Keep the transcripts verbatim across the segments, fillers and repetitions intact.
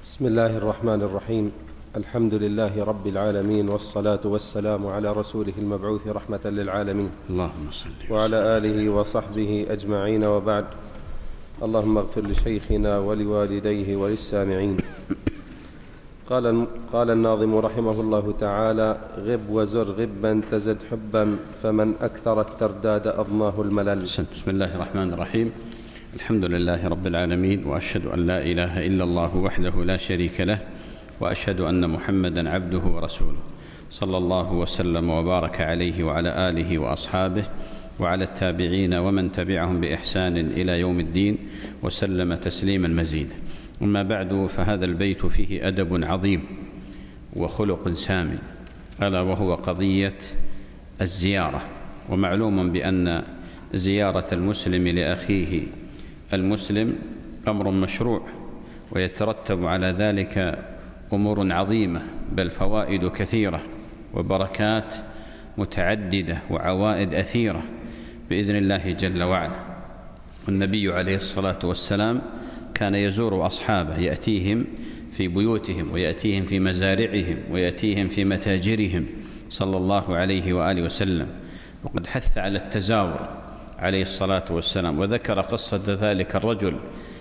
بسم الله الرحمن الرحيم. الحمد لله رب العالمين، والصلاة والسلام على رسوله المبعوث رحمة للعالمين، اللهم صل وعلى آله وصحبه أجمعين، وبعد. اللهم اغفر لشيخنا ولوالديه وللسامعين. قال قال الناظم رحمه الله تعالى: غب وزر غبا تزد حبا، فمن أكثر الترداد أضناه الملل. بسم الله الرحمن الرحيم. الحمد لله رب العالمين، وأشهد أن لا إله إلا الله وحده لا شريك له، وأشهد أن محمدا عبده ورسوله، صلى الله وسلم وبارك عليه وعلى آله وأصحابه وعلى التابعين ومن تبعهم بإحسان إلى يوم الدين، وسلم تسليما مزيدا. أما بعد، فهذا البيت فيه أدب عظيم وخلق سامي، ألا وهو قضية الزيارة. ومعلوم بأن زيارة المسلم لأخيه المسلم أمر مشروع، ويترتب على ذلك أمور عظيمة، بل فوائد كثيرة وبركات متعددة وعوائد أثيرة بإذن الله جل وعلا. والنبي عليه الصلاة والسلام كان يزور أصحابه، يأتيهم في بيوتهم، ويأتيهم في مزارعهم، ويأتيهم في متاجرهم، صلى الله عليه وآله وسلم. وقد حث على التزاور عليه الصلاة والسلام، وذكر قصة ذلك الرجل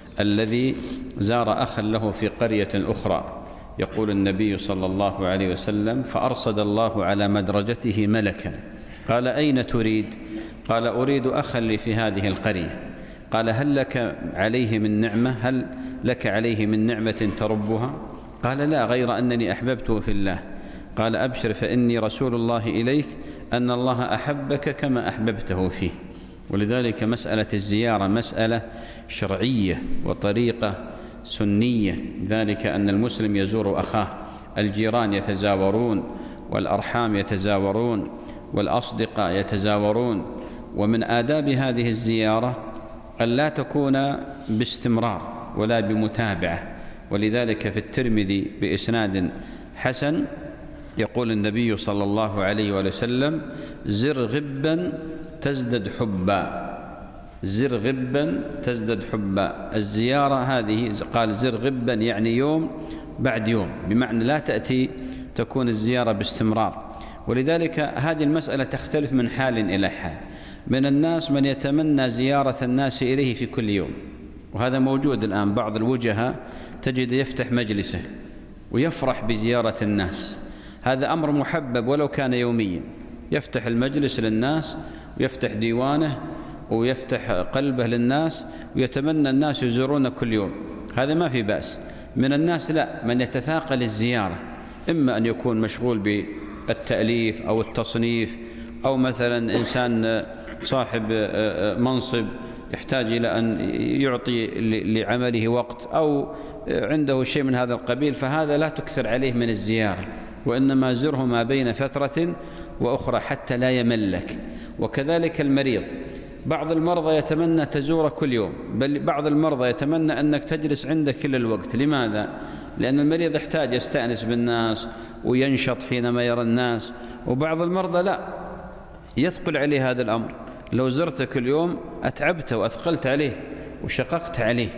الذي زار أخا له في قرية أخرى. يقول النبي صلى الله عليه وسلم: فأرصد الله على مدرجته ملكا، قال: أين تريد؟ قال: أريد أخا لي في هذه القرية. قال: هل لك عليه من نعمة؟ هل لك عليه من نعمة تربها؟ قال: لا، غير أنني أحببته في الله. قال: أبشر، فإني رسول الله إليك أن الله أحبك كما أحببته فيه. ولذلك مسألة الزيارة مسألة شرعية وطريقة سنية، ذلك أن المسلم يزور أخاه. الجيران يتزاورون، والأرحام يتزاورون، والأصدقاء يتزاورون. ومن آداب هذه الزيارة أن لا تكون باستمرار ولا بمتابعة. ولذلك في الترمذي بإسناد حسن يقول النبي صلى الله عليه وسلم: زر غبا تزدد حبا. زر غبا تزدد حبا. الزيارة هذه قال زر غبا يعني يوم بعد يوم، بمعنى لا تأتي تكون الزيارة باستمرار. ولذلك هذه المسألة تختلف من حال إلى حال. من الناس من يتمنى زيارة الناس إليه في كل يوم، وهذا موجود الآن. بعض الوجهاء تجد يفتح مجلسه ويفرح بزيارة الناس، هذا أمر محبب ولو كان يوميا. يفتح المجلس للناس، ويفتح ديوانه، ويفتح قلبه للناس، ويتمنى الناس يزورون كل يوم، هذا ما في بأس. من الناس لا، من يتثاقل الزيارة، إما أن يكون مشغول بالتأليف أو التصنيف، أو مثلا إنسان صاحب منصب يحتاج إلى أن يعطي لعمله وقت، أو عنده شيء من هذا القبيل، فهذا لا تكثر عليه من الزيارة، وإنما زره ما بين فترة وأخرى حتى لا يملك. وكذلك المريض، بعض المرضى يتمنى تزور كل يوم، بل بعض المرضى يتمنى أنك تجلس عنده كل الوقت. لماذا؟ لأن المريض يحتاج يستأنس بالناس وينشط حينما يرى الناس. وبعض المرضى لا، يثقل عليه هذا الأمر، لو زرت كل يوم أتعبته وأثقلت عليه وشققت عليه،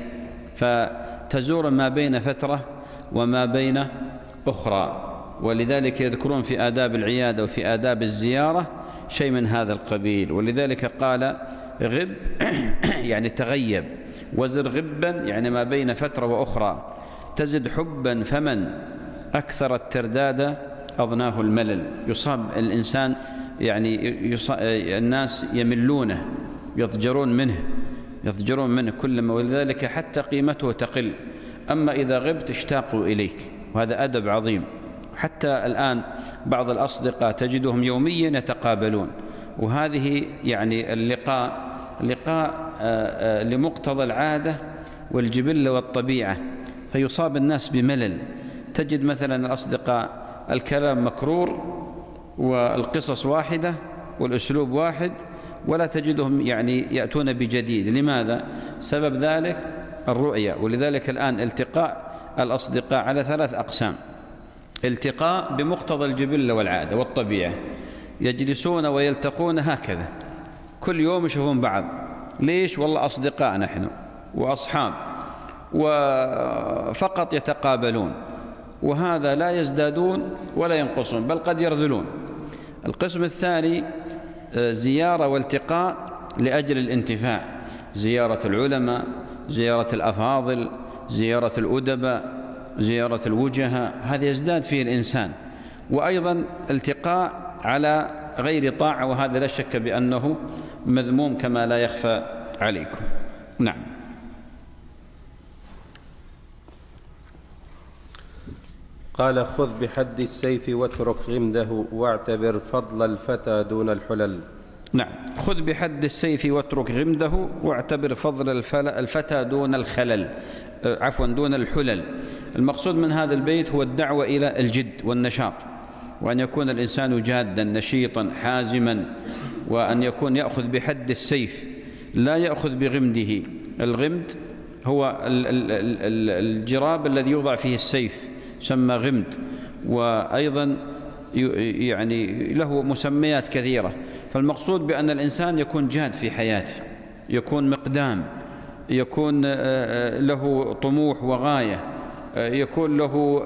فتزور ما بين فترة وما بين أخرى. ولذلك يذكرون في آداب العيادة وفي آداب الزيارة شيء من هذا القبيل. ولذلك قال غب يعني تغيب، وزر غبا يعني ما بين فترة وأخرى، تزد حبا، فمن أكثر الترداد أضناه الملل. يصاب الإنسان يعني يصاب الناس يملونه، يضجرون منه يضجرون منه كلما، ولذلك حتى قيمته تقل. أما إذا غبت اشتاقوا إليك، وهذا أدب عظيم. حتى الآن بعض الأصدقاء تجدهم يوميا يتقابلون، وهذه يعني اللقاء لقاء لمقتضى العادة والجبلة والطبيعة، فيصاب الناس بملل. تجد مثلا الأصدقاء الكلام مكرور، والقصص واحدة، والأسلوب واحد، ولا تجدهم يعني يأتون بجديد. لماذا؟ سبب ذلك الرؤية. ولذلك الآن التقاء الأصدقاء على ثلاث أقسام: التقاء بمقتضى الجبلة والعادة والطبيعة، يجلسون ويلتقون هكذا كل يوم يشوفون بعض. ليش؟ والله أصدقاء نحن وأصحاب، وفقط يتقابلون، وهذا لا يزدادون ولا ينقصون بل قد يرذلون. القسم الثاني زيارة والتقاء لأجل الانتفاع، زيارة العلماء، زيارة الأفاضل، زيارة الأدباء، زيارة الوجهاء، هذا يزداد فيه الإنسان. وأيضا التقاء على غير طاعة، وهذا لا شك بأنه مذموم كما لا يخفى عليكم. نعم. قال: خذ بحد السيف واترك غمده واعتبر فضل الفتى دون الحلل. نعم، خذ بحد السيف واترك غمده واعتبر فضل الفتى دون الخلل، عفوا دون الحلل. المقصود من هذا البيت هو الدعوة إلى الجد والنشاط، وأن يكون الإنسان جادا نشيطا حازما، وأن يكون يأخذ بحد السيف لا يأخذ بغمده. الغمد هو الجراب الذي يوضع فيه السيف يسمى غمد، وأيضا يعني له مسميات كثيرة. فالمقصود بأن الإنسان يكون جاد في حياته، يكون مقدام، يكون له طموح وغاية، يكون له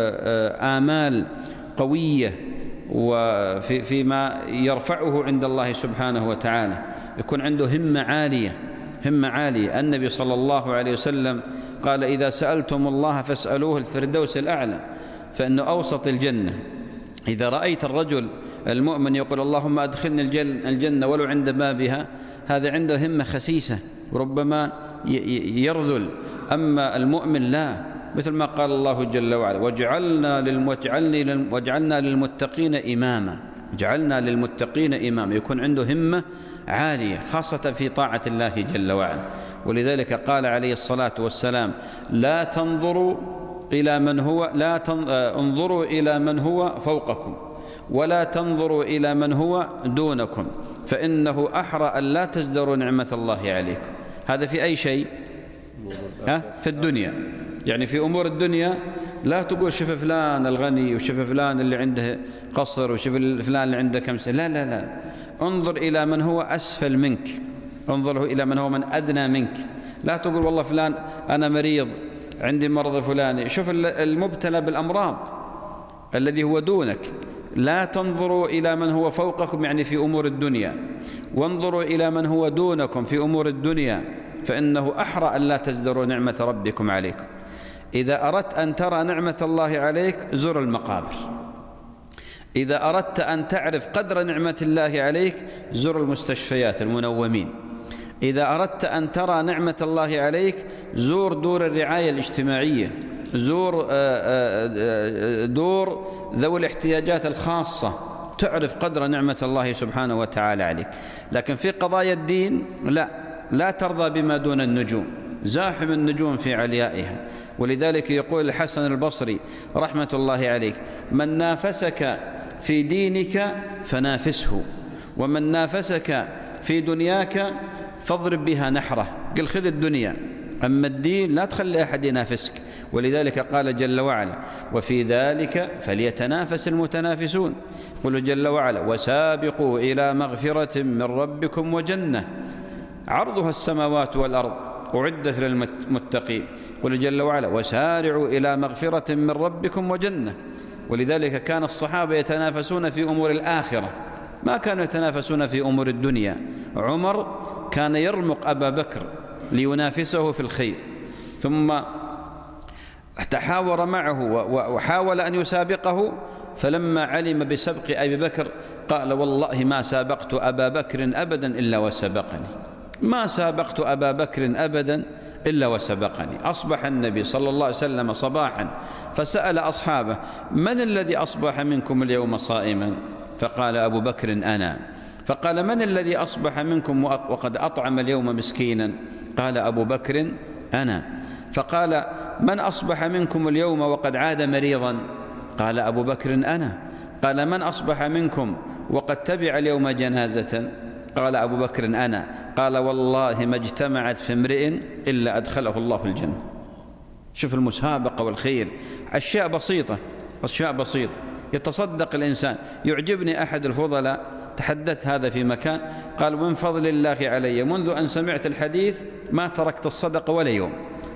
آمال قوية وفي فيما يرفعه عند الله سبحانه وتعالى، يكون عنده همة عالية، همة عالية. النبي صلى الله عليه وسلم قال: إذا سألتم الله فاسألوه الفردوس الأعلى فإنه أوسط الجنة. إذا رأيت الرجل المؤمن يقول: اللهم أدخلني الجنة ولو عند بابها، هذا عنده همة خسيسة وربما يرذل. أما المؤمن لا، مثل ما قال الله جل وعلا: وجعلنا وجعلنا للمتقين إماما، جعلنا للمتقين إماما، يكون عنده همة عالية خاصة في طاعة الله جل وعلا. ولذلك قال عليه الصلاة والسلام: لا تنظروا إلى من هو لا تن... انظروا إلى من هو فوقكم ولا تنظروا إلى من هو دونكم فإنه أحرى أن لا تزدروا نعمة الله عليكم. هذا في أي شيء؟ ها؟ في الدنيا، يعني في أمور الدنيا لا تقول شوف فلان الغني وشوف فلان اللي عنده قصر وشوف فلان اللي عنده كم سنة، لا لا لا، انظر إلى من هو أسفل منك، انظر إلى من هو من أدنى منك. لا تقول والله فلان أنا مريض عندي مرض فلاني، شوف المبتلى بالأمراض الذي هو دونك. لا تنظروا إلى من هو فوقكم يعني في أمور الدنيا، وانظروا إلى من هو دونكم في أمور الدنيا فإنه أحرى أن لا تزدروا نعمة ربكم عليكم. إذا أردت أن ترى نعمة الله عليك زر المقابر، إذا أردت أن تعرف قدر نعمة الله عليك زر المستشفيات المنومين، إذا أردت أن ترى نعمة الله عليك زور دور الرعاية الاجتماعية، زور دور ذوي الاحتياجات الخاصة، تعرف قدر نعمة الله سبحانه وتعالى عليك. لكن في قضايا الدين لا، لا ترضى بما دون النجوم، زاحم النجوم في عليائها. ولذلك يقول الحسن البصري رحمة الله عليه: من نافسك في دينك فنافسه، ومن نافسك في دنياك فاضرب بها نحره. قل خذ الدنيا، أما الدين لا تخلي أحد ينافسك. ولذلك قال جل وعلا: وفي ذلك فليتنافس المتنافسون. قل جل وعلا: وسابقوا إلى مغفرة من ربكم وجنة عرضها السماوات والأرض أعدت للمتقين. قل جل وعلا: وسارعوا إلى مغفرة من ربكم وجنة. ولذلك كان الصحابة يتنافسون في أمور الآخرة، ما كانوا يتنافسون في أمور الدنيا. عمر كان يرمق أبا بكر لينافسه في الخير، ثم تحاور معه وحاول أن يسابقه، فلما علم بسبق أبي بكر قال: والله ما سابقت أبا بكر أبدا إلا وسبقني، ما سابقت أبا بكر أبدا إلا وسبقني. أصبح النبي صلى الله عليه وسلم صباحا فسأل أصحابه: من الذي أصبح منكم اليوم صائما؟ فقال: أبو بكر أنا. فقال: من الذي أصبح منكم وقد أطعم اليوم مسكينا؟ قال: أبو بكر أنا. فقال: من أصبح منكم اليوم وقد عاد مريضا؟ قال: أبو بكر أنا. قال: من أصبح منكم وقد تبع اليوم جنازة؟ قال: أبو بكر أنا. قال: والله ما اجتمعت في امرئ إلا أدخله الله الجنة. شوف المسابقة والخير، أشياء بسيطة، أشياء بسيطة يتصدق الإنسان. يعجبني أحد الفضلاء، تحدثت هذا في مكان، قال: من فضل الله علي منذ أن سمعت الحديث ما تركت الصدقة ولا يوم،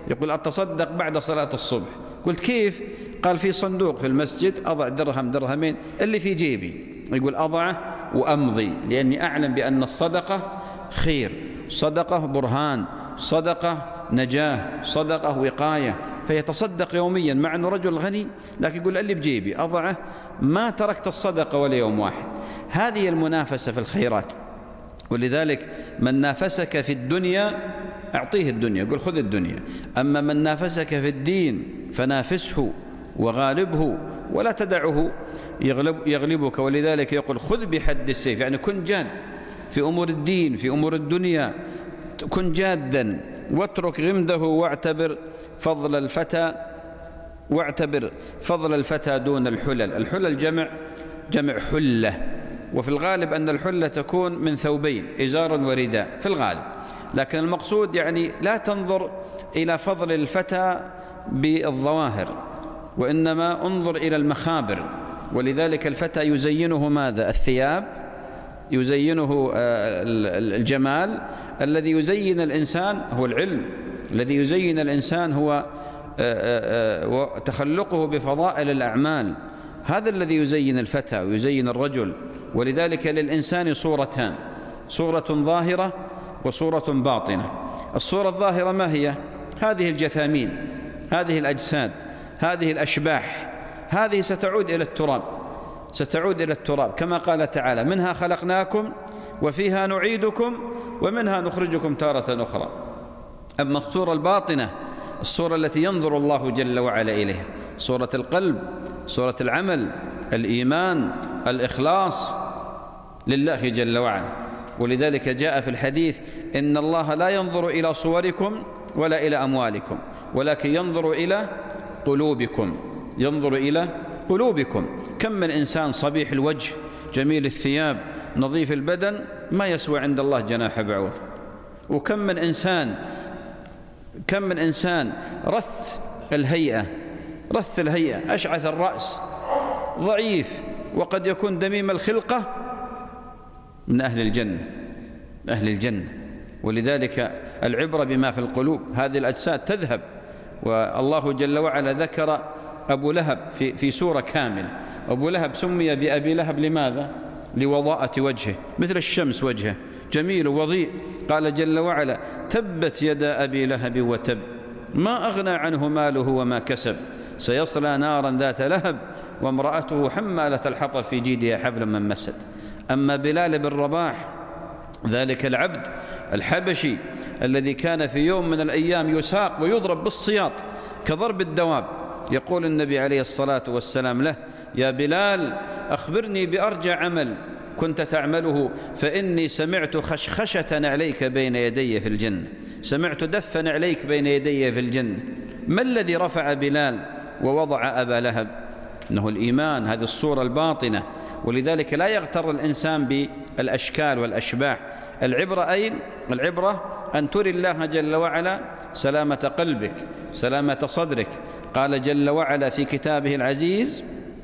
يقول أتصدق بعد صلاة الصبح. قلت كيف؟ قال في صندوق في المسجد أضع درهم درهمين اللي في جيبي، يقول أضعه وأمضي، لأني أعلم بأن الصدقة خير، صدقة برهان، صدقة نجاة، صدقة وقاية، فيتصدق يوميا مع أنه رجل غني، لكن يقول اللي بجيبي أضعه، ما تركت الصدقة ولا يوم واحد. هذه المنافسة في الخيرات. ولذلك من نافسك في الدنيا أعطيه الدنيا، يقول خذ الدنيا، أما من نافسك في الدين فنافسه وغالبه ولا تدعه يغلب يغلبك. ولذلك يقول خذ بحد السيف، يعني كن جاد في أمور الدين، في أمور الدنيا، كن جادا، واترك غمده واعتبر فضل الفتى واعتبر فضل الفتى دون الحلل. الحلل جمع جمع حلة، وفي الغالب أن الحلة تكون من ثوبين، إزار ورداء في الغالب، لكن المقصود يعني لا تنظر إلى فضل الفتى بالظواهر، وإنما انظر إلى المخابر. ولذلك الفتى يزينه ماذا؟ الثياب، يزينه الجمال. الذي يزين الإنسان هو العلم، الذي يزين الإنسان هو تخلقه بفضائل الأعمال، هذا الذي يزين الفتى ويزين الرجل. ولذلك للإنسان صورتان، صورة ظاهرة وصورة باطنة. الصورة الظاهرة ما هي؟ هذه الجثامين، هذه الأجساد، هذه الأشباح، هذه ستعود إلى التراب، ستعود إلى التراب، كما قال تعالى منها خلقناكم وفيها نعيدكم ومنها نخرجكم تارة أخرى. أما الصورة الباطنة، الصورة التي ينظر الله جل وعلا إليها، صورة القلب، صورة العمل، الإيمان، الإخلاص لله جل وعلا. ولذلك جاء في الحديث إن الله لا ينظر إلى صوركم ولا إلى أموالكم، ولكن ينظر إلى قلوبكم، ينظر إلى قلوبكم. كم من إنسان صبيح الوجه جميل الثياب نظيف البدن ما يسوى عند الله جناح بعوض، وكم من إنسان كم من إنسان رث الهيئة رث الهيئة أشعث الرأس ضعيف وقد يكون دميم الخلقة من أهل الجنة أهل الجنة. ولذلك العبرة بما في القلوب. هذه الأجساد تذهب، والله جل وعلا ذكر أبو لهب في, في سورة كاملة. أبو لهب سمي بأبي لهب لماذا؟ لوضاءة وجهه، مثل الشمس وجهه جميل وضيء. قال جل وعلا تبت يدا أبي لهب وتب ما أغنى عنه ماله وما كسب سيصلى نارا ذات لهب وامرأته حمالة الحطب في جيدها حبل من مسد. أما بلال بن رباح ذلك العبد الحبشي الذي كان في يوم من الأيام يساق ويضرب بالسياط كضرب الدواب، يقول النبي عليه الصلاة والسلام له يا بلال أخبرني بأرجى عمل كنت تعمله فإني سمعت خشخشة عليك بين يدي في الجنة، سمعت دفا عليك بين يدي في الجنة. ما الذي رفع بلال ووضع أبا لهب؟ إنه الإيمان، هذه الصورة الباطنة. ولذلك لا يغتر الإنسان بالأشكال والأشباح. العبرة أين؟ العبرة أن تري الله جل وعلا سلامة قلبك، سلامة صدرك. قال جل وعلا في كتابه العزيز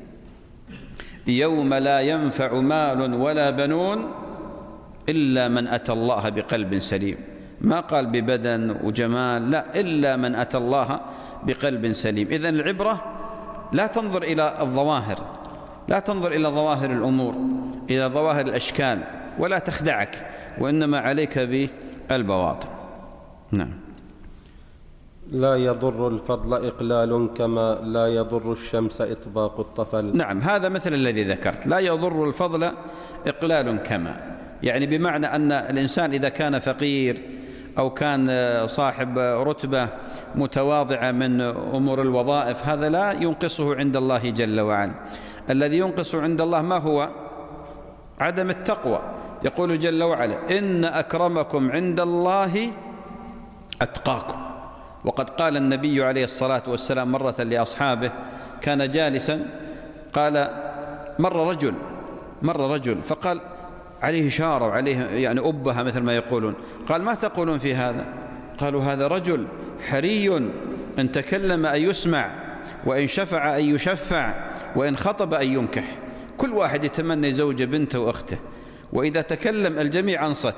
يوم لا ينفع مال ولا بنون إلا من أتى الله بقلب سليم. ما قال ببدن وجمال، لا، إلا من أتى الله بقلب سليم. إذن العبرة لا تنظر إلى الظواهر، لا تنظر إلى ظواهر الأمور، إلى ظواهر الأشكال، ولا تخدعك، وإنما عليك بالبواطن. نعم. لا يضر الفضل إقلال كما لا يضر الشمس إطباق الطفل. نعم، هذا مثل الذي ذكرت، لا يضر الفضل إقلال كما، يعني بمعنى أن الإنسان إذا كان فقير أو كان صاحب رتبة متواضعة من أمور الوظائف هذا لا ينقصه عند الله جل وعلا. الذي ينقص عند الله ما هو؟ عدم التقوى. يقول جل وعلا إن أكرمكم عند الله أتقاكم. وقد قال النبي عليه الصلاة والسلام مرة لأصحابه، كان جالسا، قال مر رجل مر رجل فقال عليه شارة وعليه يعني أبها مثل ما يقولون. قال ما تقولون في هذا؟ قالوا هذا رجل حري إن تكلم أن يسمع، وإن شفع أن يشفع، وإن خطب أن ينكح. كل واحد يتمنى زوجة بنته وأخته، وإذا تكلم الجميع أنصت،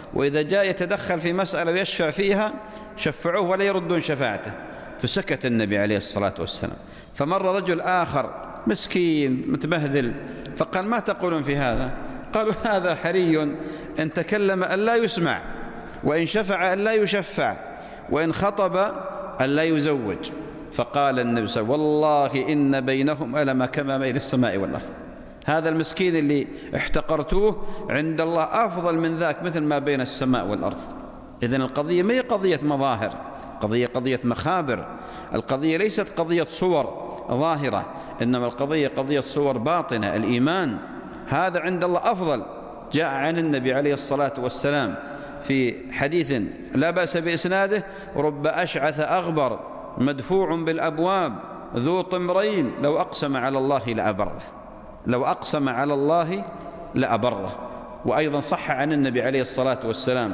وإذا جاء يتدخل في مسألة ويشفع فيها شفعوه ولا يردون شفاعته، فسكت النبي عليه الصلاة والسلام. فمر رجل آخر مسكين متبهذل فقال: ما تقولون في هذا؟ قالوا: هذا حري إن تكلم أن لا يسمع، وإن شفع أن لا يشفع، وإن خطب أن لا يزوج. فقال النبي صلى الله عليه وسلم: والله إن بينهم ألم كما بين السماء والأرض. هذا المسكين اللي احتقرتوه عند الله أفضل من ذاك مثل ما بين السماء والأرض. إذن القضية ما هي قضية مظاهر، قضية قضية مخابر. القضية ليست قضية صور ظاهرة، إنما القضية قضية صور باطنة. الإيمان هذا عند الله أفضل. جاء عن النبي عليه الصلاة والسلام في حديث لا بأس بإسناده: رب أشعث أغبر مدفوع بالأبواب ذو طمرين لو أقسم على الله لأبره، لو أقسم على الله لأبره. وأيضا صح عن النبي عليه الصلاة والسلام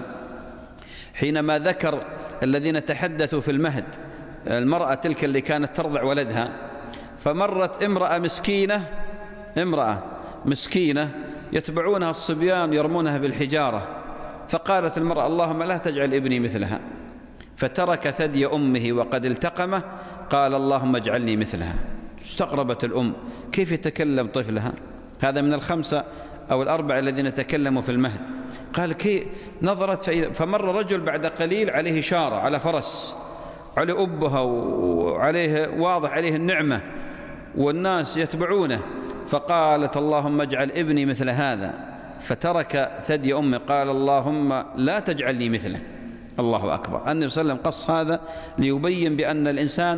حينما ذكر الذين تحدثوا في المهد، المرأة تلك اللي كانت ترضع ولدها، فمرت امرأة مسكينة امرأة مسكينة يتبعونها الصبيان يرمونها بالحجارة، فقالت المرأة: اللهم لا تجعل ابني مثلها، فترك ثدي أمه وقد التقمه، قال: اللهم اجعلني مثلها. استغربت الأم: كيف يتكلم طفلها؟ هذا من الخمسة أو الأربعة الذين تكلموا في المهد. قال: كي نظرت فمر رجل بعد قليل عليه شارة على فرس، عليه أبها وعليه واضح عليه النعمة والناس يتبعونه، فقالت: اللهم اجعل ابني مثل هذا، فترك ثدي أمه، قال: اللهم لا تجعلني مثله. الله أكبر. النبي صلى الله عليه وسلم قص هذا ليبين بأن الإنسان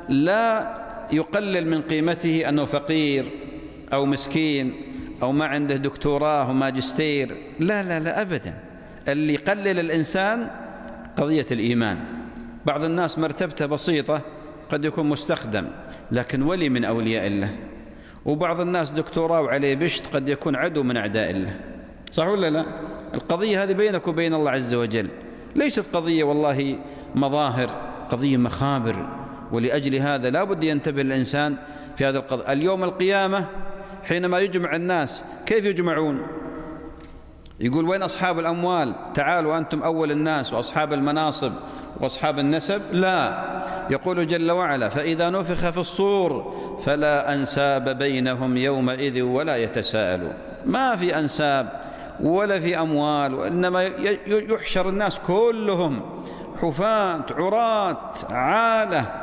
لا يقلل من قيمته أنه فقير أو مسكين أو ما عنده دكتوراه وماجستير، لا لا لا أبدا. اللي يقلل الإنسان قضية الإيمان. بعض الناس مرتبته بسيطة قد يكون مستخدم لكن ولي من أولياء الله، وبعض الناس دكتوراه وعليه بشت قد يكون عدو من أعداء الله. صح ولا لا؟ القضية هذه بينك وبين الله عز وجل، ليست قضية والله مظاهر، قضية مخابر. ولأجل هذا لا بد ينتبه الإنسان في هذا القضاء. اليوم القيامة حينما يجمع الناس كيف يجمعون؟ يقول: وين أصحاب الأموال؟ تعالوا أنتم أول الناس، وأصحاب المناصب وأصحاب النسب. لا، يقول جل وعلا: فإذا نفخ في الصور فلا أنساب بينهم يومئذ ولا يتساءلون. ما في أنساب ولا في أموال، وإنما يحشر الناس كلهم حفاة عراة عالة،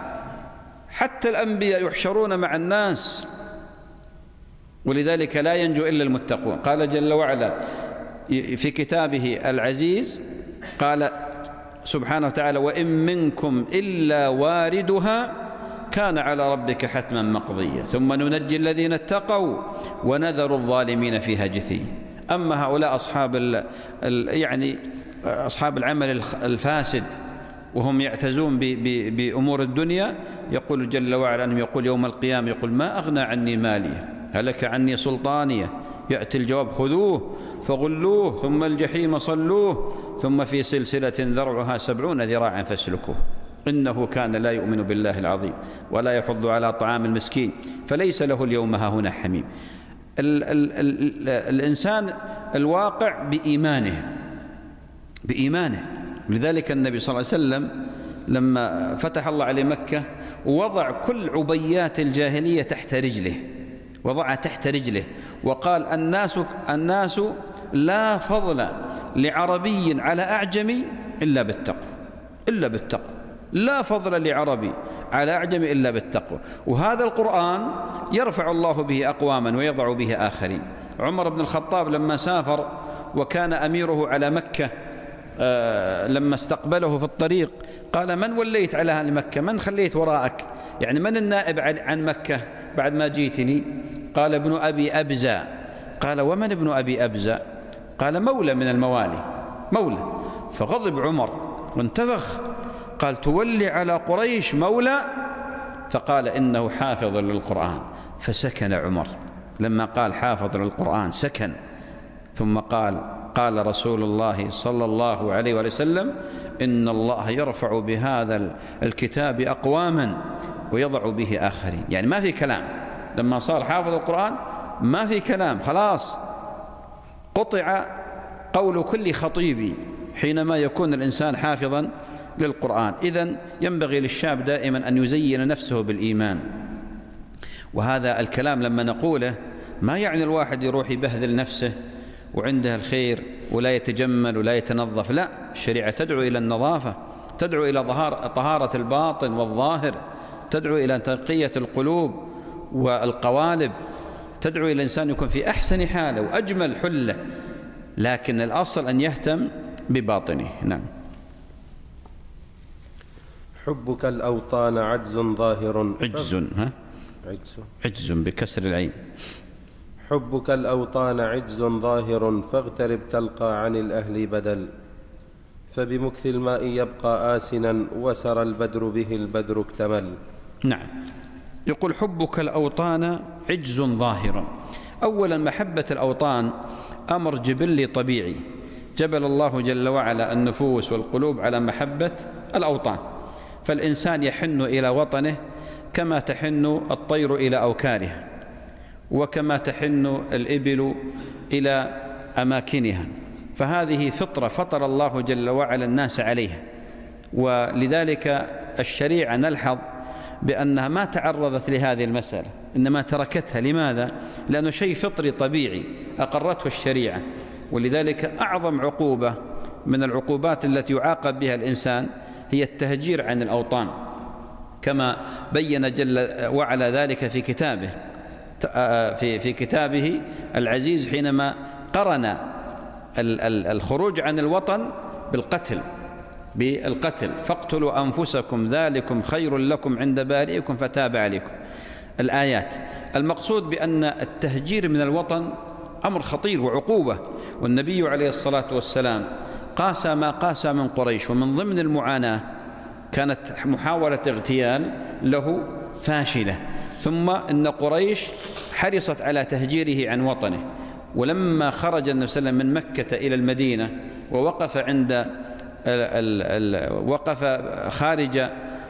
حتى الأنبياء يحشرون مع الناس. ولذلك لا ينجو إلا المتقون. قال جل وعلا في كتابه العزيز، قال سبحانه وتعالى: وإن منكم إلا واردها كان على ربك حتما مقضيا ثم ننجي الذين اتقوا ونذر الظالمين فيها جثيا. أما هؤلاء أصحاب ال ال يعني أصحاب العمل الفاسد وهم يعتزون بأمور الدنيا، يقول جل وعلا أنهم يقول يوم القيامة: يقول ما أغنى عني مالي هلك عني سلطانية. يأتي الجواب: خذوه فغلوه ثم الجحيم صلوه ثم في سلسلة ذرعها سبعون ذراعا فاسلكوه إنه كان لا يؤمن بالله العظيم ولا يحض على طعام المسكين فليس له اليوم هاهنا حميم. ال ال ال الإنسان الواقع بإيمانه بإيمانه لذلك النبي صلى الله عليه وسلم لما فتح الله عليه مكة ووضع كل عبيات الجاهلية تحت رجله، وضعها تحت رجله، وقال: الناس الناس لا فضل لعربي على أعجمي إلا بالتقوى، إلا بالتقوى، لا فضل لعربي على أعجمي إلا بالتقوى. وهذا القرآن يرفع الله به أقواما ويضع به آخرين. عمر بن الخطاب لما سافر وكان أميره على مكة، آه لما استقبله في الطريق قال: من وليت على أهل مكة؟ من خليت وراءك؟ يعني من النائب عن مكة بعد ما جيتني؟ قال: ابن أبي أبزة. قال: ومن ابن أبي أبزة؟ قال: مولى من الموالي، مولى. فغضب عمر وانتفخ، قال: تولي على قريش مولى؟ فقال: إنه حافظ للقرآن. فسكن عمر لما قال حافظ للقرآن، سكن. ثم قال: قال رسول الله صلى الله عليه وسلم: إن الله يرفع بهذا الكتاب أقواما ويضع به آخرين. يعني ما في كلام، لما صار حافظ القرآن ما في كلام، خلاص قطع قول كل خطيب حينما يكون الإنسان حافظا للقرآن. إذن ينبغي للشاب دائما أن يزين نفسه بالإيمان. وهذا الكلام لما نقوله ما يعني الواحد يروح يبهذل نفسه وعنده الخير ولا يتجمل ولا يتنظف، لا، الشريعة تدعو إلى النظافة، تدعو إلى طهارة الباطن والظاهر، تدعو إلى تنقية القلوب والقوالب، تدعو إلى الإنسان يكون في أحسن حالة وأجمل حلة، لكن الأصل أن يهتم بباطنه. نعم. حبك الأوطان عجز ظاهر. عجز ها عجز عجز بكسر العين. حبك الأوطان عجز ظاهر، فاغترب تلقى عن الأهل بدل، فبمكث الماء يبقى آسنا، وسرى البدر به البدر اكتمل. نعم. يقول حبك الأوطان عجز ظاهر. أولا محبة الأوطان أمر جبلي طبيعي، جبل الله جل وعلا النفوس والقلوب على محبة الأوطان، فالإنسان يحن إلى وطنه كما تحن الطير إلى أوكارها، وكما تحن الإبل إلى أماكنها، فهذه فطرة فطر الله جل وعلا الناس عليها. ولذلك الشريعة نلحظ بأنها ما تعرضت لهذه المسألة، إنما تركتها. لماذا؟ لأنه شيء فطري طبيعي أقرته الشريعة. ولذلك أعظم عقوبة من العقوبات التي يعاقب بها الإنسان هي التهجير عن الأوطان، كما بين جل وعلا ذلك في كتابه في في كتابه العزيز حينما قرن الخروج عن الوطن بالقتل بالقتل فاقتلوا أنفسكم ذلكم خير لكم عند بارئكم فتاب عليكم. الآيات المقصود بأن التهجير من الوطن أمر خطير وعقوبة، والنبي عليه الصلاة والسلام قاس ما قاس من قريش، ومن ضمن المعاناة كانت محاولة اغتيال له فاشلة، ثم إن قريش حرصت على تهجيره عن وطنه. ولما خرج النبي صلى الله عليه وسلم من مكة إلى المدينة ووقف عند ال ال وقف خارج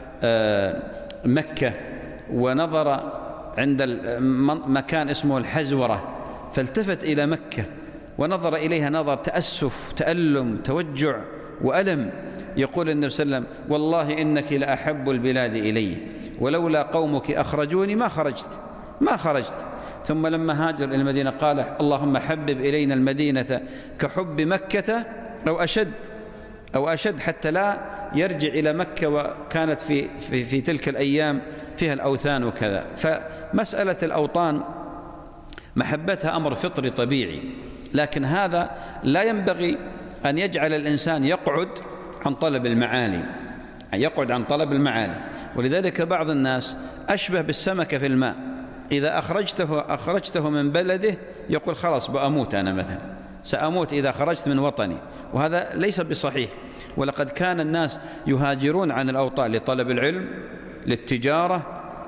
مكة ونظر عند مكان اسمه الحزورة، فالتفت إلى مكة ونظر إليها نظر تأسف تألم توجع وألم، يقول النبي صلى الله عليه وسلم: والله إنك لأحب البلاد إلي، ولولا قومك أخرجوني ما خرجت ما خرجت. ثم لما هاجر إلى المدينة قال: اللهم حبب إلينا المدينة كحب مكة أو أشد أو أشد، حتى لا يرجع إلى مكة وكانت في, في, في تلك الأيام فيها الأوثان وكذا. فمسألة الأوطان محبتها أمر فطري طبيعي، لكن هذا لا ينبغي أن يجعل الإنسان يقعد عن طلب المعالي يقعد عن طلب المعالي. ولذلك بعض الناس أشبه بالسمكة في الماء، إذا أخرجته أخرجته من بلده يقول: خلاص بأموت أنا مثلا سأموت إذا خرجت من وطني، وهذا ليس بصحيح. ولقد كان الناس يهاجرون عن الأوطان لطلب العلم، للتجارة،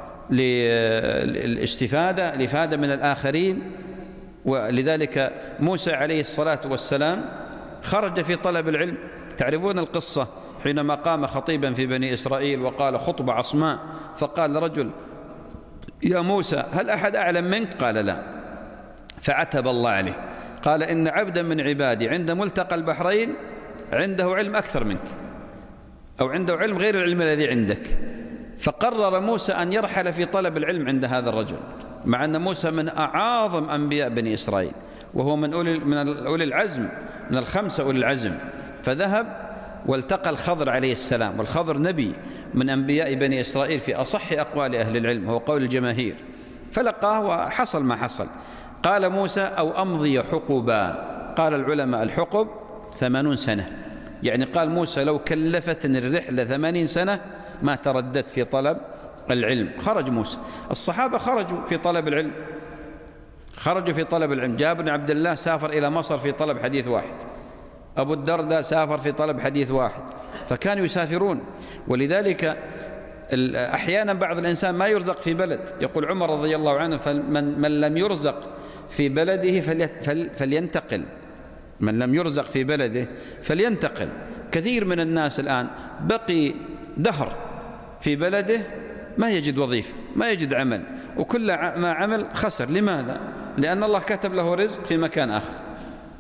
للاستفادة، لإفادة من الآخرين. ولذلك موسى عليه الصلاة والسلام خرج في طلب العلم. تعرفون القصة حينما قام خطيبا في بني إسرائيل وقال خطبة عصماء، فقال رجل: يا موسى هل أحد أعلم منك؟ قال: لا. فعتب الله عليه، قال: إن عبدا من عبادي عند ملتقى البحرين عنده علم أكثر منك، أو عنده علم غير العلم الذي عندك. فقرر موسى أن يرحل في طلب العلم عند هذا الرجل، مع أن موسى من أعاظم أنبياء بني إسرائيل، وهو من أولي من أولي العزم، من الخمسة أولي العزم. فذهب والتقى الخضر عليه السلام، والخضر نبي من أنبياء بني إسرائيل في أصح أقوال أهل العلم، هو قول الجماهير. فلقاه وحصل ما حصل. قال موسى: أو أمضي حقبا. قال العلماء: الحقب ثمانون سنة، يعني قال موسى: لو كلفتني الرحلة ثمانين سنة ما ترددت في طلب العلم. خرج موسى. الصحابة خرجوا في طلب العلم خرجوا في طلب العلم. جابر بن عبد الله سافر إلى مصر في طلب حديث واحد، أبو الدرداء سافر في طلب حديث واحد، فكانوا يسافرون. ولذلك أحيانا بعض الإنسان ما يرزق في بلد، يقول عمر رضي الله عنه: فمن من لم يرزق في بلده فلينتقل من لم يرزق في بلده فلينتقل. كثير من الناس الآن بقي دهر في بلده ما يجد وظيفة، ما يجد عمل، وكل ما عمل خسر. لماذا؟ لأن الله كتب له رزق في مكان آخر.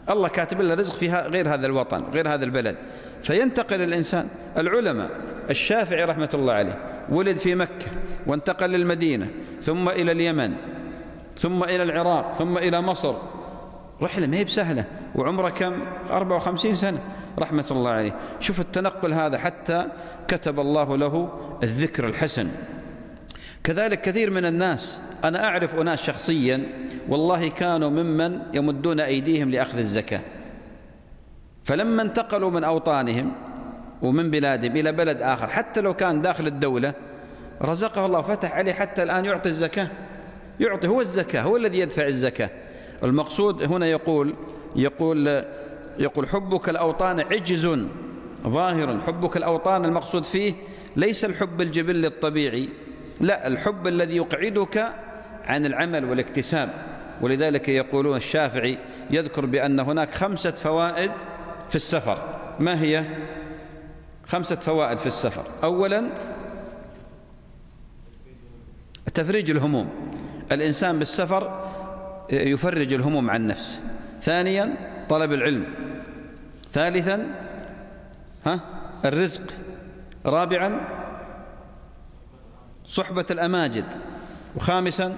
الله كاتب له رزق فيها غير هذا الوطن غير هذا البلد، فينتقل الإنسان. العلماء الشافعي رحمة الله عليه ولد في مكة وانتقل للمدينة ثم إلى اليمن ثم إلى العراق ثم إلى مصر، رحلة ما هي بسهلة، وعمره كم؟ أربعة وخمسين سنة رحمة الله عليه. شوف التنقل هذا حتى كتب الله له الذكر الحسن. كذلك كثير من الناس، أنا أعرف أناس شخصيا والله كانوا ممن يمدون أيديهم لأخذ الزكاة، فلما انتقلوا من أوطانهم ومن بلادهم إلى بلد آخر حتى لو كان داخل الدولة رزقه الله فتح عليه حتى الآن يعطي الزكاة، يعطي هو الزكاة، هو الذي يدفع الزكاة. المقصود هنا يقول يقول يقول حبك الأوطان عجز ظاهر. حبك الأوطان المقصود فيه ليس الحب الجبلي الطبيعي، لا، الحب الذي يقعدك عن العمل والاكتساب. ولذلك يقولون الشافعي يذكر بأن هناك خمسة فوائد في السفر. ما هي؟ خمسة فوائد في السفر. أولا تفريج الهموم، الإنسان بالسفر يفرج الهموم عن نفسه. ثانيا طلب العلم. ثالثا ها الرزق. رابعا صحبة الأماجد. وخامسا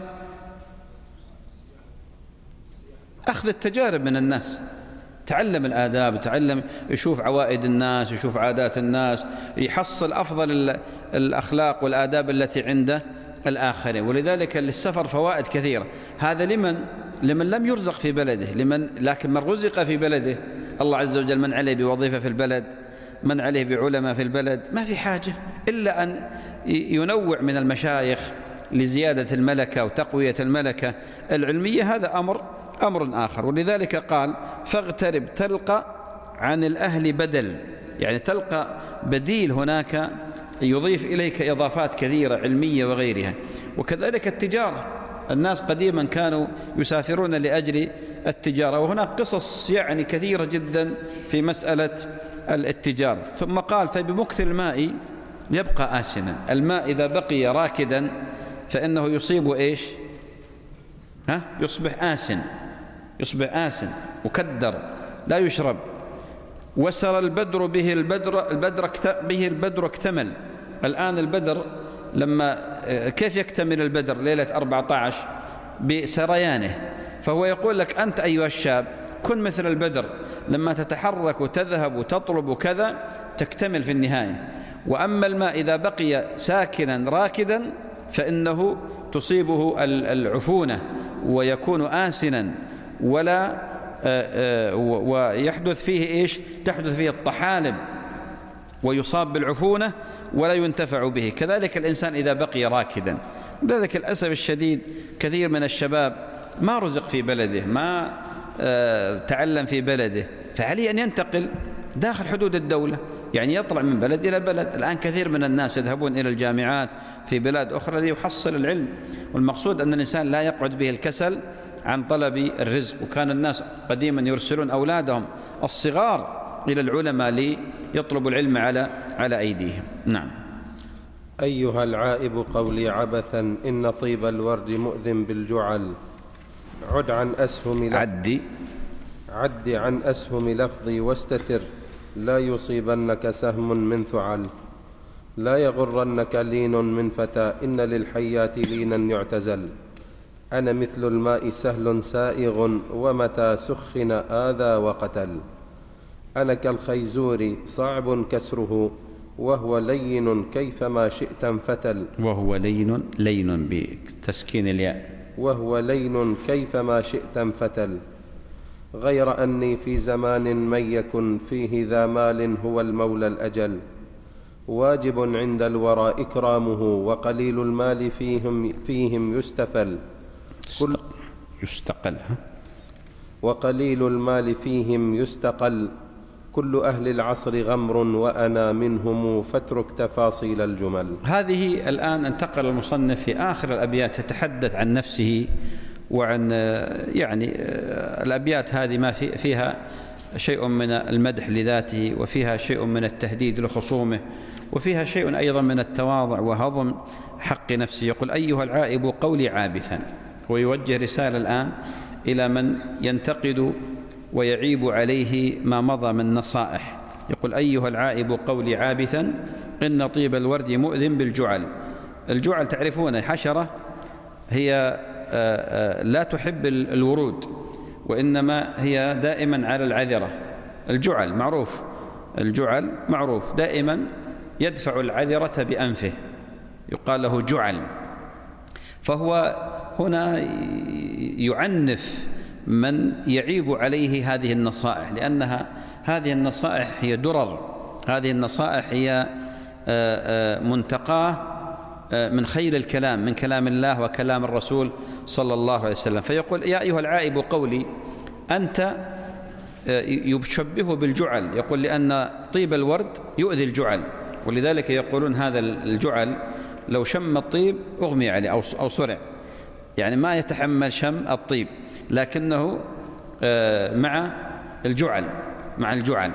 أخذ التجارب من الناس، تعلم الآداب، تعلم، يشوف عوائد الناس، يشوف عادات الناس، يحصل أفضل الأخلاق والآداب التي عند الآخرين. ولذلك للسفر فوائد كثيرة. هذا لمن لمن لم يرزق في بلده، لمن لكن من رزق في بلده الله عز وجل من عليه بوظيفة في البلد، من عليه بعلماء في البلد، ما في حاجة إلا أن ينوع من المشايخ لزيادة الملكة وتقوية الملكة العلمية. هذا أمر أمر آخر. ولذلك قال فاغترب تلقى عن الأهل بدل، يعني تلقى بديل هناك يضيف إليك إضافات كثيرة علمية وغيرها. وكذلك التجارة، الناس قديما كانوا يسافرون لأجل التجارة، وهناك قصص يعني كثيرة جدا في مسألة التجارة. ثم قال فبمكث الماء يبقى آسنا، الماء إذا بقي راكدا فإنه يصيب إيش؟ ها؟ يصبح آسن، يصبح آسن مكدر لا يشرب. وسر البدر به البدر البدر به البدر اكتمل. الآن البدر لما كيف يكتمل البدر ليلة أربعة عشر؟ بسريانه. فهو يقول لك أنت أيها الشاب كن مثل البدر، لما تتحرك وتذهب وتطلب وكذا تكتمل في النهاية. وأما الماء إذا بقي ساكنا راكدا فإنه تصيبه العفونة ويكون آسنا، ولا ويحدث فيه إيش؟ تحدث فيه الطحالب ويصاب بالعفونة ولا ينتفع به. كذلك الإنسان إذا بقي راكدا. لذلك الأسف الشديد كثير من الشباب ما رزق في بلده، ما تعلم في بلده، فعليه أن ينتقل داخل حدود الدولة، يعني يطلع من بلد إلى بلد. الآن كثير من الناس يذهبون إلى الجامعات في بلاد أخرى ليحصل العلم. والمقصود أن الإنسان لا يقعد به الكسل عن طلب الرزق. وكان الناس قديما يرسلون أولادهم الصغار إلى العلماء ليطلبوا العلم على على أيديهم. نعم. أيها العائب قولي عبثا إن طيب الورد مؤذن بالجعل. عد عن أسهم لفظي عدي عد عن أسهم لفظي واستتر، لا يصيبنك سهم من ثعل. لا يغرنك لين من فتى، إن للحيات لينا يعتزل. أنا مثل الماء سهل سائغ، ومتى سخن آذى وقتل. أنا كالخيزور صعب كسره، وهو لين كيفما شئت انفتل. وهو لين لين بتسكين الياء. وهو لين كيفما شئت انفتل. غير أني في زمان من يكن فيه ذا مال هو المولى الأجل. واجب عند الورى إكرامه، وقليل المال فيهم فيهم يستفل. كل يستقل وقليل المال فيهم يستقل. كل أهل العصر غمر وأنا منهم، فاترك تفاصيل الجمل. هذه الآن انتقل المصنف في آخر الأبيات يتحدث عن نفسه وعن يعني الأبيات هذه ما في فيها شيء من المدح لذاته، وفيها شيء من التهديد لخصومه، وفيها شيء أيضا من التواضع وهضم حق نفسه. يقول أيها العائب قولي عابثا، ويوجه رسالة الآن إلى من ينتقد ويعيب عليه ما مضى من نصائح. يقول: أيها العائب قولي عابثا إن طيب الورد مؤذن بالجعل. الجعل تعرفون حشرة هي لا تحب الورود، وإنما هي دائما على العذرة. الجعل معروف، الجعل معروف دائما يدفع العذرة بأنفه، يقال له جعل. فهو هنا يعنف من يعيب عليه هذه النصائح، لأنها هذه النصائح هي درر، هذه النصائح هي منتقاه من خير الكلام، من كلام الله وكلام الرسول صلى الله عليه وسلم. فيقول: يا أيها العائب قولي، أنت يشبهه بالجعل. يقول: لأن طيب الورد يؤذي الجعل، ولذلك يقولون هذا الجعل لو شم الطيب أغمي عليه أو صرع، يعني ما يتحمل شم الطيب، لكنه مع الجعل مع الجعل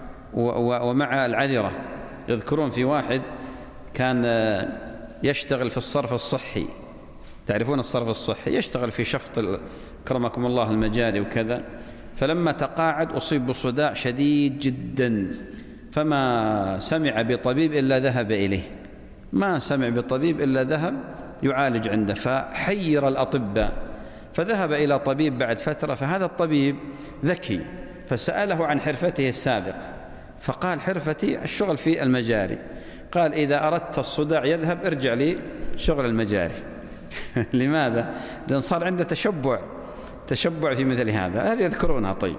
ومع العذرة. يذكرون في واحد كان يشتغل في الصرف الصحي، تعرفون الصرف الصحي، يشتغل في شفط كرمكم الله المجاري وكذا، فلما تقاعد أصيب بصداع شديد جدا، فما سمع بطبيب إلا ذهب إليه، ما سمع بطبيب إلا ذهب يعالج عنده، فحير الأطباء، فذهب إلى طبيب بعد فترة، فهذا الطبيب ذكي فسأله عن حرفته السابق، فقال: حرفتي الشغل في المجاري. قال: إذا أردت الصداع يذهب ارجع لي شغل المجاري. لماذا؟ لأن صار عنده تشبع تشبع في مثل هذا. هذه يذكرونها. طيب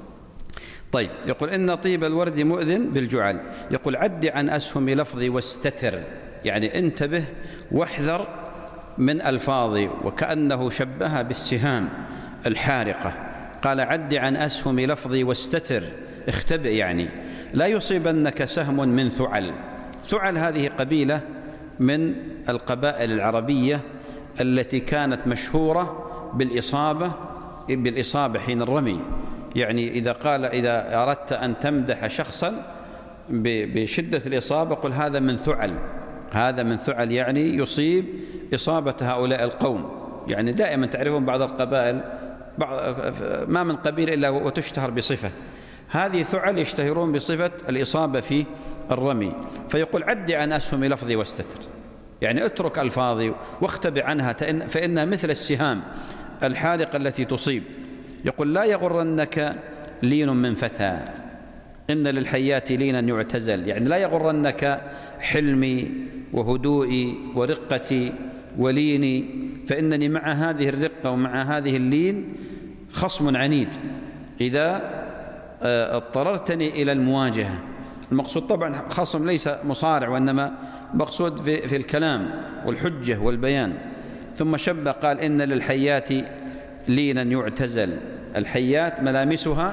طيب يقول: إن طيب الورد مؤذن بالجعل. يقول: عد عن أسهم لفظي واستتر، يعني انتبه واحذر من ألفاظي، وكأنه شبهها بالسهام الحارقة. قال: عد عن أسهم لفظي واستتر، اختبئ، يعني لا يصيبنك سهم من ثعل. ثعل هذه قبيلة من القبائل العربية التي كانت مشهورة بالإصابة بالإصابة حين الرمي. يعني إذا قال إذا أردت أن تمدح شخصا بشدة الإصابة قل هذا من ثعل، هذا من ثعل، يعني يصيب إصابة هؤلاء القوم. يعني دائما تعرفون بعض القبائل بعض ما من قبيلة إلا وتشتهر بصفة، هذه ثعل يشتهرون بصفة الإصابة في الرمي. فيقول: عد عن أسهم لفظي واستتر، يعني اترك ألفاظي واختبئ عنها، فإنها مثل السهام الحالقة التي تصيب. يقول: لا يغرنك لين من فتى إن للحيات لينا يعتزل، يعني لا يغرنك حلمي وهدوئي ورقتي وليني، فإنني مع هذه الرقة ومع هذه اللين خصم عنيد إذا اضطررتني إلى المواجهة. المقصود طبعا خصم ليس مصارع، وإنما مقصود في, في الكلام والحجة والبيان. ثم شبه قال: إن للحيات لينا يعتزل. الحيات ملامسها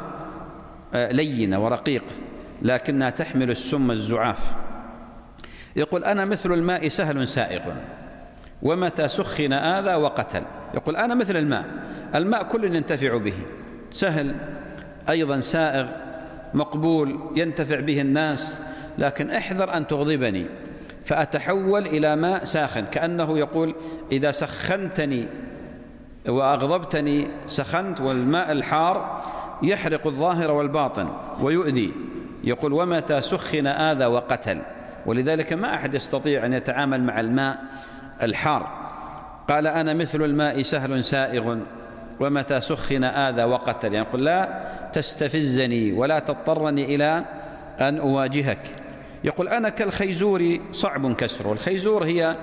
لينة ورقيق، لكنها تحمل السم الزعاف. يقول: أنا مثل الماء سهل سائغ ومتى سخن آذى وقتل. يقول: أنا مثل الماء، الماء كل ينتفع به، سهل أيضا سائغ مقبول ينتفع به الناس، لكن احذر أن تغضبني فأتحول إلى ماء ساخن. كأنه يقول: إذا سخنتني وأغضبتني سخنت، والماء الحار يحرق الظاهر والباطن ويؤذي. يقول: ومتى سخن آذى وقتل. ولذلك ما أحد يستطيع أن يتعامل مع الماء الحار. قال: أنا مثل الماء سهل سائغ ومتى سخن آذى وقتل، يعني يقول: لا تستفزني ولا تضطرني إلى أن أواجهك. يقول: أنا كالخيزور صعب كسره. الخيزور هي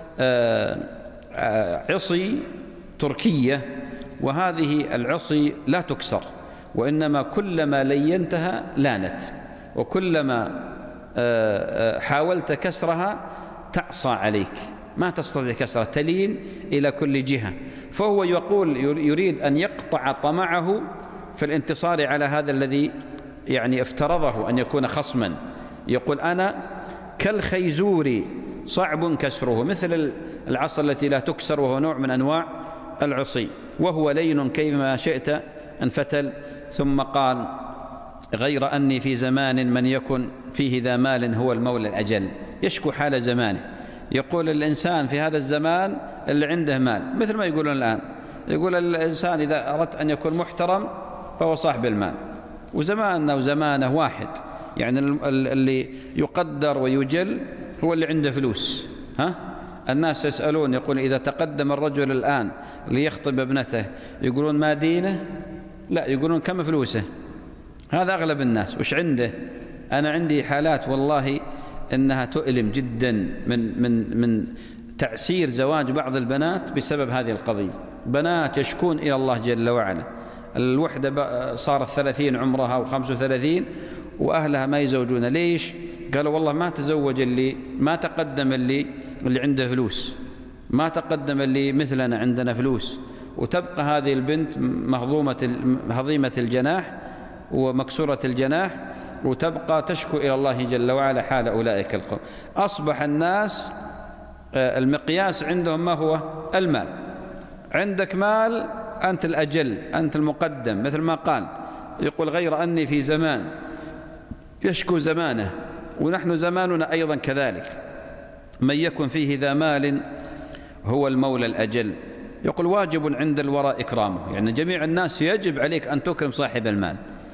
عصي تركية، وهذه العصي لا تكسر، وإنما كلما لينتها لانت، وكلما حاولت كسرها تعصى عليك، ما تستطيع كسرها، تلين إلى كل جهة. فهو يقول يريد أن يقطع طمعه في الانتصار على هذا الذي يعني افترضه أن يكون خصما. يقول: أنا كالخيزور صعب كسره، مثل العصا التي لا تكسر، وهو نوع من أنواع العصي، وهو لين كيفما شئت انفتل. ثم قال: غير أني في زمان من يكن فيه ذا مال هو المولى الأجل. يشكو حال زمانه، يقول الإنسان في هذا الزمان اللي عنده مال، مثل ما يقولون الآن، يقول الإنسان إذا أردت أن يكون محترم فهو صاحب المال، وزماننا وزمانه واحد، يعني اللي يقدر ويجل هو اللي عنده فلوس. ها؟ الناس يسألون، يقول إذا تقدم الرجل الآن ليخطب ابنته يقولون ما دينه؟ لا، يقولون كم فلوسه. هذا أغلب الناس. وش عنده؟ أنا عندي حالات والله إنها تؤلم جدا من من من تعسير زواج بعض البنات بسبب هذه القضية. بنات يشكون إلى الله جل وعلا، الوحدة صارت ثلاثين عمرها وخمسة وثلاثين وأهلها ما يزوجون. ليش؟ قالوا والله ما تزوج اللي ما تقدم اللي اللي عنده فلوس، ما تقدم اللي مثلنا عندنا فلوس، وتبقى هذه البنت مهضومة هضيمة الجناح ومكسورة الجناح، وتبقى تشكو إلى الله جل وعلا حال أولئك القوم. أصبح الناس المقياس عندهم ما هو؟ المال. عندك مال أنت الأجل، أنت المقدم، مثل ما قال، يقول غير أني في زمان يشكو زمانه، ونحن زماننا أيضا كذلك. من يكن فيه ذا مال هو المولى الأجل. يقول واجب عند الوراء إكرامه، يعني جميع الناس يجب عليك أن تكرم صاحب المال،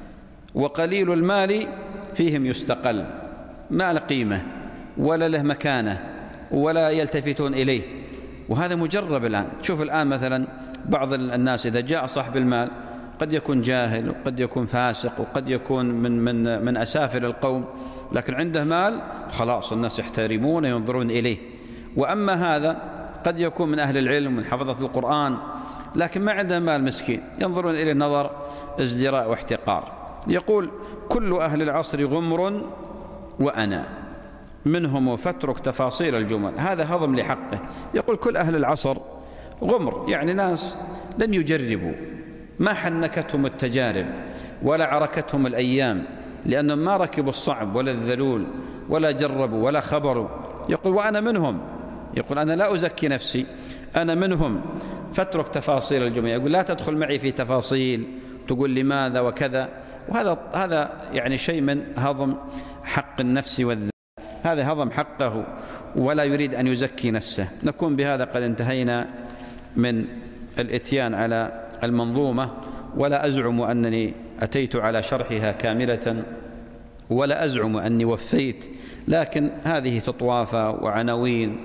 وقليل المال فيهم يستقل، ما له قيمة ولا له مكانة ولا يلتفتون إليه. وهذا مجرب الآن. شوف الآن مثلا بعض الناس إذا جاء صاحب المال قد يكون جاهل وقد يكون فاسق وقد يكون من من من أسافل القوم، لكن عنده مال خلاص الناس يحترمونه وينظرون إليه. وأما هذا قد يكون من أهل العلم ومن حفظة القرآن، لكن ما عنده مال مسكين، ينظرون إليه نظر ازدراء واحتقار. يقول كل أهل العصر غمر وأنا منهم فاترك تفاصيل الجمل. هذا هضم لحقه. يقول كل أهل العصر غمر، يعني ناس لم يجربوا، ما حنكتهم التجارب ولا عركتهم الأيام، لأنهم ما ركبوا الصعب ولا الذلول ولا جربوا ولا خبروا. يقول وأنا منهم. يقول أنا لا أزكي نفسي، أنا منهم، فاترك تفاصيل الجمل. يقول لا تدخل معي في تفاصيل تقول لماذا وكذا. وهذا هذا يعني شيء من هضم حق النفس والذات، هذا هضم حقه ولا يريد أن يزكي نفسه. نكون بهذا قد انتهينا من الإتيان على المنظومة، ولا أزعم أنني أتيت على شرحها كاملة ولا أزعم أني وفيت، لكن هذه تطوافة وعناوين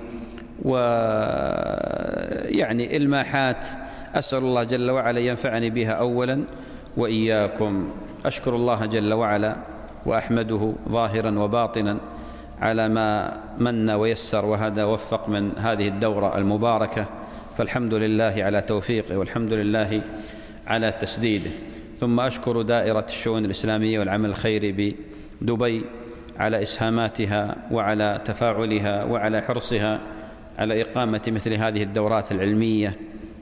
ويعني إلماحات أسأل الله جل وعلا ينفعني بها أولا وإياكم. أشكر الله جل وعلا وأحمده ظاهرا وباطنا على ما من ويسر وهدى وفق من هذه الدورة المباركة، فالحمد لله على توفيقه والحمد لله على تسديده. ثم أشكر دائرة الشؤون الإسلامية والعمل الخيري بدبي على إسهاماتها وعلى تفاعلها وعلى حرصها على إقامة مثل هذه الدورات العلمية،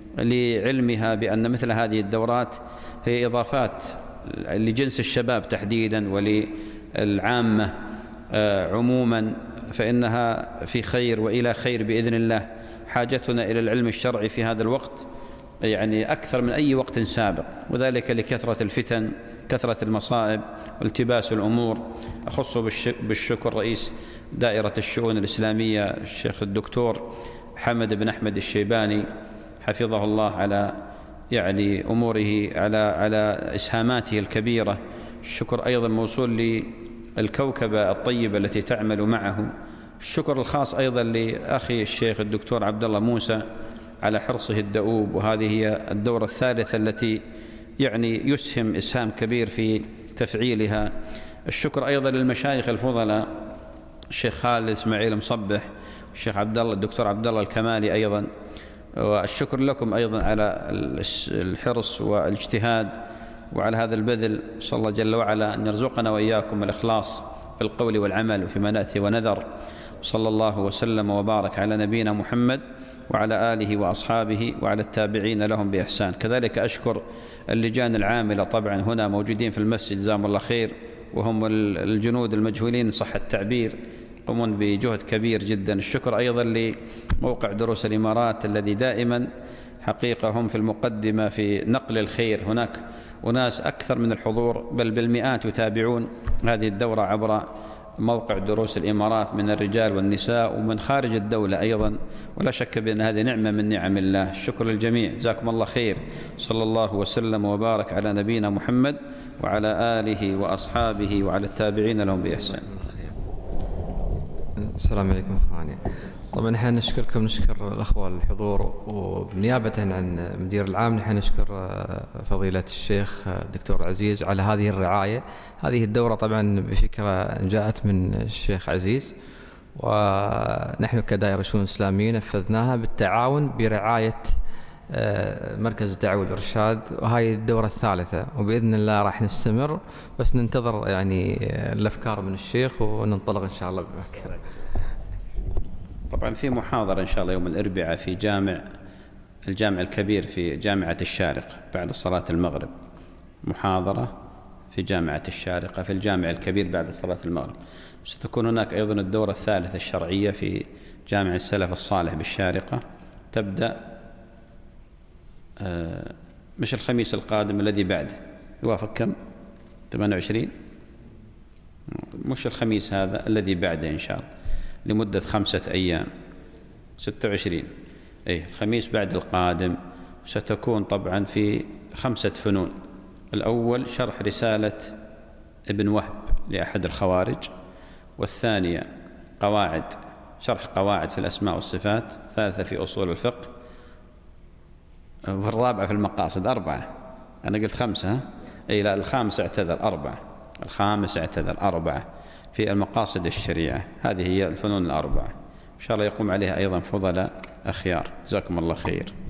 لعلمها بأن مثل هذه الدورات هي إضافات لجنس الشباب تحديدا وللعامة عموما، فإنها في خير وإلى خير بإذن الله. حاجتنا إلى العلم الشرعي في هذا الوقت يعني أكثر من أي وقت سابق، وذلك لكثرة الفتن، كثرة المصائب والتباس الأمور. أخص بالشكر رئيس دائرة الشؤون الإسلامية الشيخ الدكتور حمد بن أحمد الشيباني حفظه الله على يعني أموره، على على إسهاماته الكبيرة. الشكر أيضا موصول للكوكبة الطيبة التي تعمل معه. الشكر الخاص أيضا لأخي الشيخ الدكتور عبد الله موسى على حرصه الدؤوب، وهذه هي الدورة الثالثة التي يعني يسهم إسهام كبير في تفعيلها. الشكر أيضا للمشايخ الفضلاء الشيخ خالد إسماعيل مصبح والشيخ عبد الله الدكتور عبد الله الكمالي أيضا، والشكر لكم أيضا على الحرص والاجتهاد وعلى هذا البذل. صلى الله جل وعلا أن يرزقنا وإياكم الإخلاص في القول والعمل وفيما نأتي ونذر. صلى الله وسلم وبارك على نبينا محمد وعلى آله وأصحابه وعلى التابعين لهم بإحسان. كذلك أشكر اللجان العاملة طبعا هنا موجودين في المسجد جزاهم الله خير، وهم الجنود المجهولين صح التعبير، يقومون بجهد كبير جدا. الشكر أيضا لموقع دروس الإمارات الذي دائما حقيقة هم في المقدمة في نقل الخير. هناك أناس أكثر من الحضور بل بالمئات يتابعون هذه الدورة عبر موقع دروس الإمارات من الرجال والنساء ومن خارج الدولة أيضا، ولا شك بأن هذه نعمة من نعم الله. الشكر للجميع، جزاكم الله خير. صلى الله وسلم وبارك على نبينا محمد وعلى آله وأصحابه وعلى التابعين لهم بإحسان. السلام عليكم أخواني. طبعا نحن نشكركم، نشكر الأخوة الحضور، وبنيابة عن المدير العام نحن نشكر فضيلة الشيخ الدكتور عزيز على هذه الرعاية. هذه الدورة طبعا بفكرة جاءت من الشيخ عزيز، ونحن كدائرة شؤون إسلامية نفذناها بالتعاون برعاية مركز الدعوة والإرشاد، وهي الدورة الثالثة، وبإذن الله راح نستمر، بس ننتظر يعني الأفكار من الشيخ وننطلق إن شاء الله بمكة. طبعا في محاضرة إن شاء الله يوم الأربعاء في جامع الجامع الكبير في جامعة الشارقة بعد صلاة المغرب، محاضرة في جامعة الشارقة في الجامع الكبير بعد صلاة المغرب. ستكون هناك أيضا الدورة الثالثة الشرعية في جامع السلف الصالح بالشارقة، تبدأ مش الخميس القادم الذي بعده، يوافق كم؟ ثمانية وعشرين، مش الخميس هذا الذي بعده إن شاء الله، لمدة خمسة أيام، ستة وعشرين، أي الخميس بعد القادم. ستكون طبعا في خمسة فنون. الأول شرح رسالة ابن وهب لأحد الخوارج، والثانية قواعد شرح قواعد في الأسماء والصفات، الثالثة في أصول الفقه، والرابعة في المقاصد. أربعة، أنا قلت خمسة، أي لا الخامس اعتذر، أربعة، الخامس اعتذر، أربعة في المقاصد الشريعة. هذه هي الفنون الأربعة، إن شاء الله يقوم عليها أيضا فضلاء أخيار. جزاكم الله خير.